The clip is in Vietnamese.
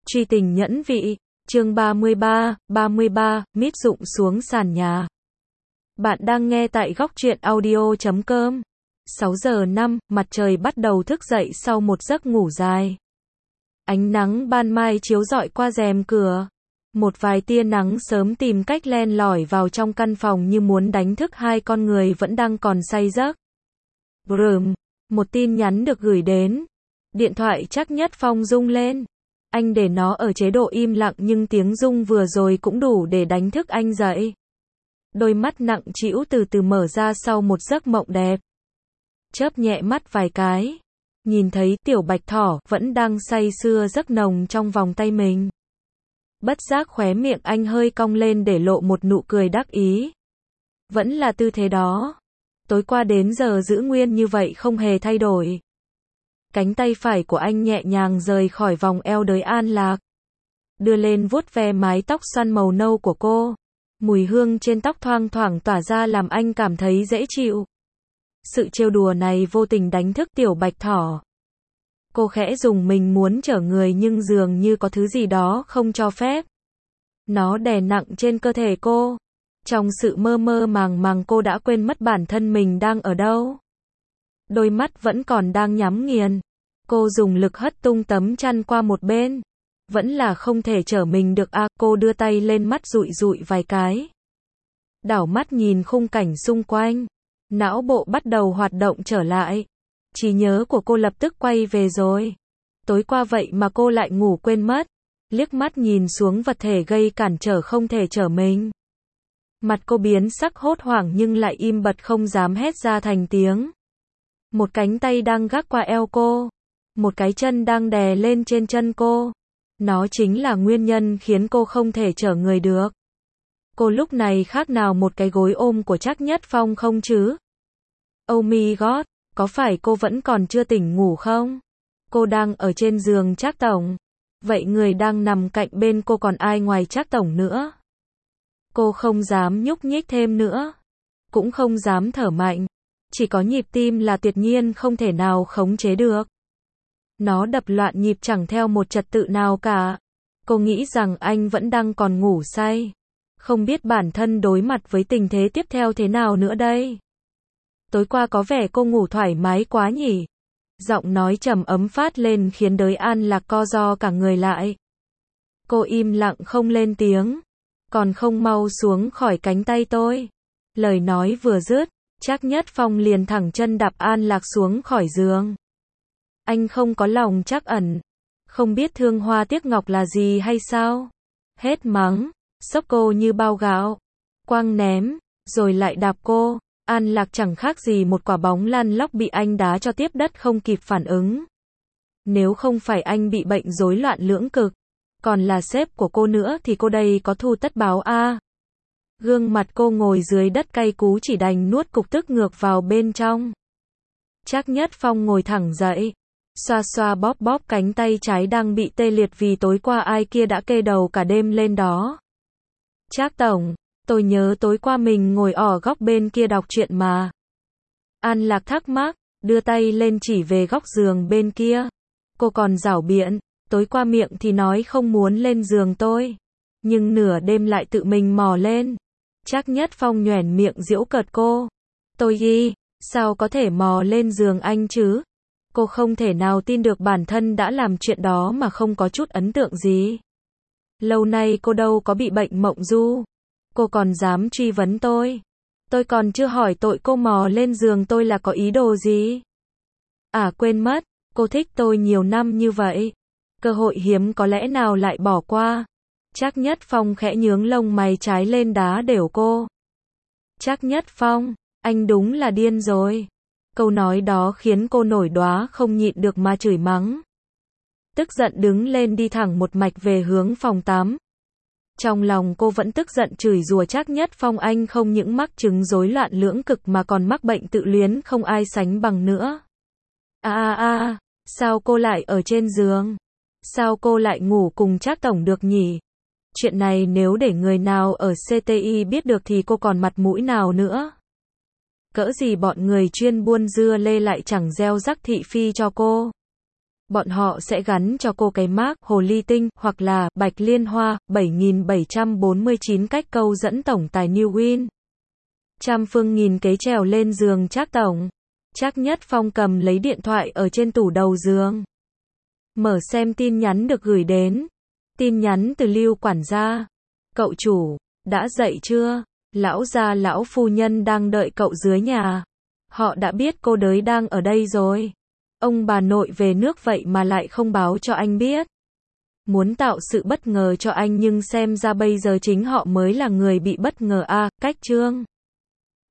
Truy tình nhẫn vị, chương 33, mít rụng xuống sàn nhà. Bạn đang nghe tại góc truyện audio.com. 6 giờ 5, mặt trời bắt đầu thức dậy sau một giấc ngủ dài. Ánh nắng ban mai chiếu rọi qua rèm cửa. Một vài tia nắng sớm tìm cách len lỏi vào trong căn phòng như muốn đánh thức hai con người vẫn đang còn say giấc. Brrm, một tin nhắn được gửi đến. Điện thoại Trác Nhất Phong rung lên. Anh để nó ở chế độ im lặng nhưng tiếng rung vừa rồi cũng đủ để đánh thức anh dậy. Đôi mắt nặng trĩu từ từ mở ra sau một giấc mộng đẹp. Chớp nhẹ mắt vài cái. Nhìn thấy tiểu bạch thỏ vẫn đang say sưa giấc nồng trong vòng tay mình. Bất giác khóe miệng anh hơi cong lên để lộ một nụ cười đắc ý. Vẫn là tư thế đó. Tối qua đến giờ giữ nguyên như vậy không hề thay đổi. Cánh tay phải của anh nhẹ nhàng rời khỏi vòng eo đới An Lạc. Đưa lên vuốt ve mái tóc xoăn màu nâu của cô. Mùi hương trên tóc thoang thoảng tỏa ra làm anh cảm thấy dễ chịu. Sự trêu đùa này vô tình đánh thức tiểu bạch thỏ. Cô khẽ dùng mình muốn trở người nhưng dường như có thứ gì đó không cho phép. Nó đè nặng trên cơ thể cô. Trong sự mơ mơ màng màng cô đã quên mất bản thân mình đang ở đâu. Đôi mắt vẫn còn đang nhắm nghiền. Cô dùng lực hất tung tấm chăn qua một bên. Vẫn là không thể trở mình được à, cô đưa tay lên mắt dụi dụi vài cái. Đảo mắt nhìn khung cảnh xung quanh. Não bộ bắt đầu hoạt động trở lại. Trí nhớ của cô lập tức quay về rồi. Tối qua vậy mà cô lại ngủ quên mất. Liếc mắt nhìn xuống vật thể gây cản trở không thể trở mình. Mặt cô biến sắc hốt hoảng nhưng lại im bặt không dám hét ra thành tiếng. Một cánh tay đang gác qua eo cô. Một cái chân đang đè lên trên chân cô. Nó chính là nguyên nhân khiến cô không thể trở người được. Cô lúc này khác nào một cái gối ôm của Trác Nhất Phong không chứ? Oh my god, có phải cô vẫn còn chưa tỉnh ngủ không? Cô đang ở trên giường Trác Tổng. Vậy người đang nằm cạnh bên cô còn ai ngoài Trác Tổng nữa? Cô không dám nhúc nhích thêm nữa. Cũng không dám thở mạnh. Chỉ có nhịp tim là tuyệt nhiên không thể nào khống chế được. Nó đập loạn nhịp chẳng theo một trật tự nào cả. Cô nghĩ rằng anh vẫn đang còn ngủ say. Không biết bản thân đối mặt với tình thế tiếp theo thế nào nữa đây. Tối qua có vẻ cô ngủ thoải mái quá nhỉ. Giọng nói trầm ấm phát lên khiến đới An Lạc co ro cả người lại. Cô im lặng không lên tiếng. Còn không mau xuống khỏi cánh tay tôi. Lời nói vừa dứt, Trác Nhất Phong liền thẳng chân đạp An Lạc xuống khỏi giường. Anh không có lòng trắc ẩn. Không biết thương hoa tiếc ngọc là gì hay sao? Hết mắng, xốc cô như bao gạo. Quăng ném, rồi lại đạp cô. An Lạc chẳng khác gì một quả bóng lăn lóc bị anh đá cho tiếp đất không kịp phản ứng. Nếu không phải anh bị bệnh rối loạn lưỡng cực, còn là sếp của cô nữa thì cô đây có thù tất báo a. Gương mặt cô ngồi dưới đất cay cú chỉ đành nuốt cục tức ngược vào bên trong. Trác Nhất Phong ngồi thẳng dậy, xoa xoa bóp bóp cánh tay trái đang bị tê liệt vì tối qua ai kia đã kê đầu cả đêm lên đó. Trác Tổng, tôi nhớ tối qua mình ngồi ở góc bên kia đọc truyện mà. An Lạc thắc mắc, đưa tay lên chỉ về góc giường bên kia. Cô còn giảo biện, tối qua miệng thì nói không muốn lên giường tôi. Nhưng nửa đêm lại tự mình mò lên. Trác Nhất Phong nhoẻn miệng giễu cợt cô. Tôi sao có thể mò lên giường anh chứ? Cô không thể nào tin được bản thân đã làm chuyện đó mà không có chút ấn tượng gì. Lâu nay cô đâu có bị bệnh mộng du. Cô còn dám truy vấn tôi. Tôi còn chưa hỏi tội cô mò lên giường tôi là có ý đồ gì. À quên mất, cô thích tôi nhiều năm như vậy. Cơ hội hiếm có lẽ nào lại bỏ qua. Trác Nhất Phong khẽ nhướng lông mày trái lên đá đều cô. Trác Nhất Phong, anh đúng là điên rồi. Câu nói đó khiến cô nổi đoá không nhịn được mà chửi mắng. Tức giận đứng lên đi thẳng một mạch về hướng phòng tắm. Trong lòng cô vẫn tức giận chửi rủa Trác Nhất Phong anh không những mắc chứng rối loạn lưỡng cực mà còn mắc bệnh tự luyến không ai sánh bằng nữa. Sao cô lại ở trên giường? Sao cô lại ngủ cùng Trác Tổng được nhỉ? Chuyện này nếu để người nào ở CTI biết được thì cô còn mặt mũi nào nữa? Cỡ gì bọn người chuyên buôn dưa lê lại chẳng gieo rắc thị phi cho cô. Bọn họ sẽ gắn cho cô cái mác hồ ly tinh hoặc là bạch liên hoa. 7749 cách câu dẫn tổng tài New Win. Trăm phương nghìn kế trèo lên giường Trác tổng. Trác Nhất Phong cầm lấy điện thoại ở trên tủ đầu giường. Mở xem tin nhắn được gửi đến. Tin nhắn từ Lưu quản gia. Cậu chủ, đã dậy chưa? Lão gia lão phu nhân đang đợi cậu dưới nhà. Họ đã biết cô đới đang ở đây rồi. Ông bà nội về nước vậy mà lại không báo cho anh biết. Muốn tạo sự bất ngờ cho anh nhưng xem ra bây giờ chính họ mới là người bị bất ngờ a. Cách chương